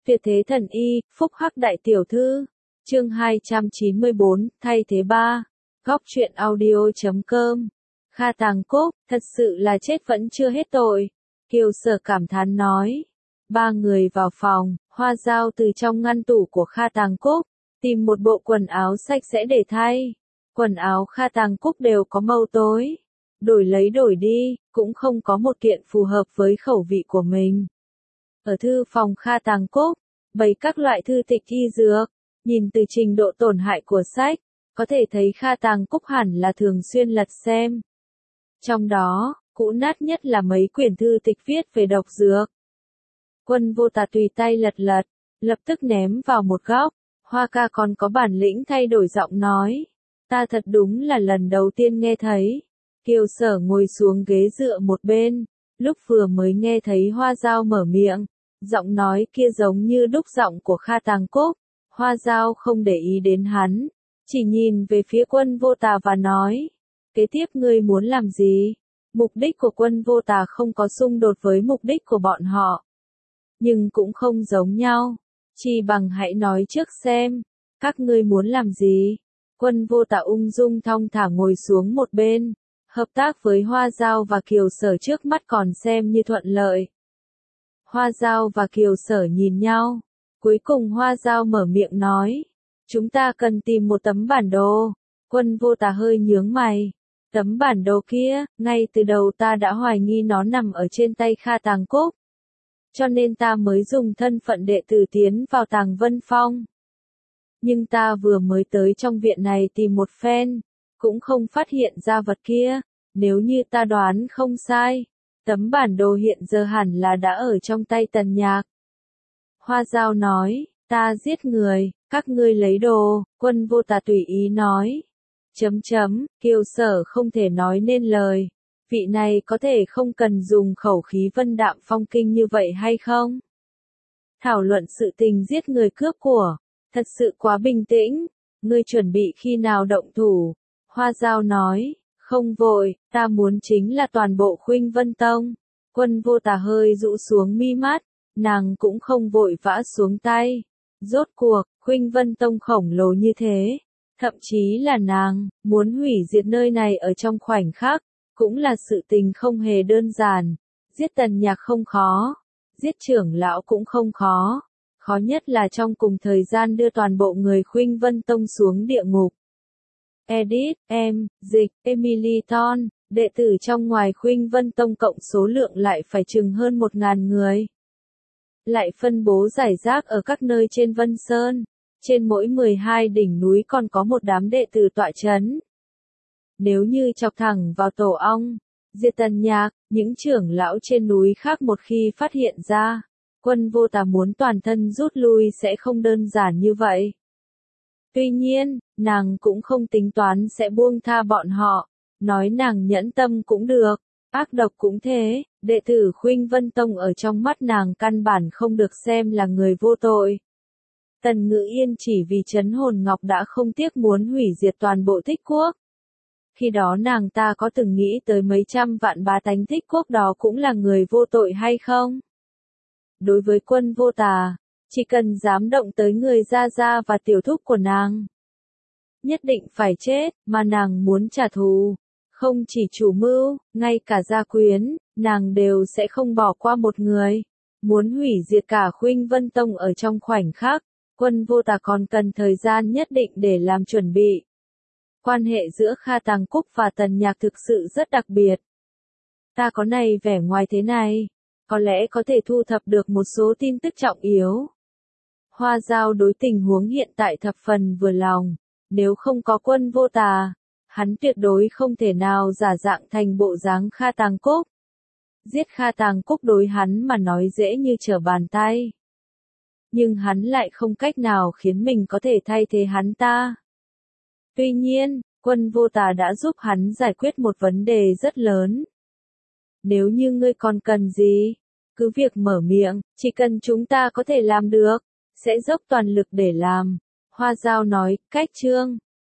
Tuyệt thế thần y, phúc hắc đại tiểu thư. Chương 294, thay thế 3. Góc truyện audio.com. Kha Tàng Cúc, thật sự là chết vẫn chưa hết tội. Kiều Sở cảm thán nói. Ba người vào phòng, Hoa Dao từ trong ngăn tủ của Kha Tàng Cúc, tìm một bộ quần áo sạch sẽ để thay. Quần áo Kha Tàng Cúc đều có màu tối. Đổi lấy đổi đi, cũng không có một kiện phù hợp với khẩu vị của mình. Ở thư phòng Kha Tàng Cúc, bày các loại thư tịch y dược, nhìn từ trình độ tổn hại của sách, có thể thấy Kha Tàng Cúc hẳn là thường xuyên lật xem. Trong đó, cũ nát nhất là mấy quyển thư tịch viết về độc dược. Quân Vô Tà tùy tay lật lật, lập tức ném vào một góc. Hoa ca còn có bản lĩnh thay đổi giọng nói. Ta thật đúng là lần đầu tiên nghe thấy. Kiều Sở ngồi xuống ghế dựa một bên, lúc vừa mới nghe thấy Hoa Dao mở miệng, giọng nói kia giống như đúc giọng của Kha Tàng Cúc. Hoa Dao không để ý đến hắn, chỉ nhìn về phía Quân Vô Tà và nói, kế tiếp ngươi muốn làm gì? Mục đích của Quân Vô Tà không có xung đột với mục đích của bọn họ, nhưng cũng không giống nhau. Chỉ bằng hãy nói trước xem, các ngươi muốn làm gì? Quân Vô Tà ung dung thong thả ngồi xuống một bên, hợp tác với Hoa Dao và Kiều Sở trước mắt còn xem như thuận lợi. Hoa Dao và Kiều Sở nhìn nhau, cuối cùng Hoa Dao mở miệng nói, chúng ta cần tìm một tấm bản đồ. Quân Vô Tà hơi nhướng mày, tấm bản đồ kia, ngay từ đầu ta đã hoài nghi nó nằm ở trên tay Kha Tàng Cúc, cho nên ta mới dùng thân phận đệ tử tiến vào Tàng Vân Phong. Nhưng ta vừa mới tới trong viện này tìm một phen, cũng không phát hiện ra vật kia. Nếu như ta đoán không sai, tấm bản đồ hiện giờ hẳn là đã ở trong tay Tần Nhạc. Hoa Dao nói, ta giết người, các ngươi lấy đồ. Quân Vô Tà tùy ý nói. Kiều Sở không thể nói nên lời. Vị này có thể không cần dùng khẩu khí vân đạm phong kinh như vậy hay không? Thảo luận sự tình giết người cướp của, thật sự quá bình tĩnh. Ngươi chuẩn bị khi nào động thủ? Hoa Dao nói, không vội, ta muốn chính là toàn bộ Khuynh Vân Tông. Quân Vô Tà hơi rũ xuống mi mắt, nàng cũng không vội vã xuống tay. Rốt cuộc, Khuynh Vân Tông khổng lồ như thế, thậm chí là nàng muốn hủy diệt nơi này ở trong khoảnh khắc, cũng là sự tình không hề đơn giản. Giết Tần Nhạc không khó, giết trưởng lão cũng không khó, khó nhất là trong cùng thời gian đưa toàn bộ người Khuynh Vân Tông xuống địa ngục. Edit, dịch, Emily Thorn, đệ tử trong ngoài Khuynh Vân Tông cộng số lượng lại phải chừng hơn 1.000 người. Lại phân bố rải rác ở các nơi trên Vân Sơn, trên mỗi 12 đỉnh núi còn có một đám đệ tử tọa chấn. Nếu như chọc thẳng vào tổ ong, diệt Tần Nhạc, những trưởng lão trên núi khác một khi phát hiện ra, Quân Vô Tà muốn toàn thân rút lui sẽ không đơn giản như vậy. Tuy nhiên, nàng cũng không tính toán sẽ buông tha bọn họ, nói nàng nhẫn tâm cũng được, ác độc cũng thế, đệ tử Khuynh Vân Tông ở trong mắt nàng căn bản không được xem là người vô tội. Tần Ngữ Yên chỉ vì Trấn Hồn Ngọc đã không tiếc muốn hủy diệt toàn bộ Thích Quốc. Khi đó nàng ta có từng nghĩ tới mấy trăm vạn bá tánh Thích Quốc đó cũng là người vô tội hay không? Đối với Quân Vô Tà, chỉ cần dám động tới người gia gia và tiểu thúc của nàng, nhất định phải chết, mà nàng muốn trả thù. Không chỉ chủ mưu, ngay cả gia quyến, nàng đều sẽ không bỏ qua một người. Muốn hủy diệt cả Khuynh Vân Tông ở trong khoảnh khắc, Quân Vô Tà còn cần thời gian nhất định để làm chuẩn bị. Quan hệ giữa Kha Tàng Cúc và Tần Nhạc thực sự rất đặc biệt. Ta có này vẻ ngoài thế này, có lẽ có thể thu thập được một số tin tức trọng yếu. Hoa Dao đối tình huống hiện tại thập phần vừa lòng, nếu không có Quân Vô Tà, hắn tuyệt đối không thể nào giả dạng thành bộ dáng Kha Tàng Cúc. Giết Kha Tàng Cúc đối hắn mà nói dễ như trở bàn tay. Nhưng hắn lại không cách nào khiến mình có thể thay thế hắn ta. Tuy nhiên, Quân Vô Tà đã giúp hắn giải quyết một vấn đề rất lớn. Nếu như ngươi còn cần gì, cứ việc mở miệng, chỉ cần chúng ta có thể làm được, sẽ dốc toàn lực để làm. Hoa Dao nói, cách chương.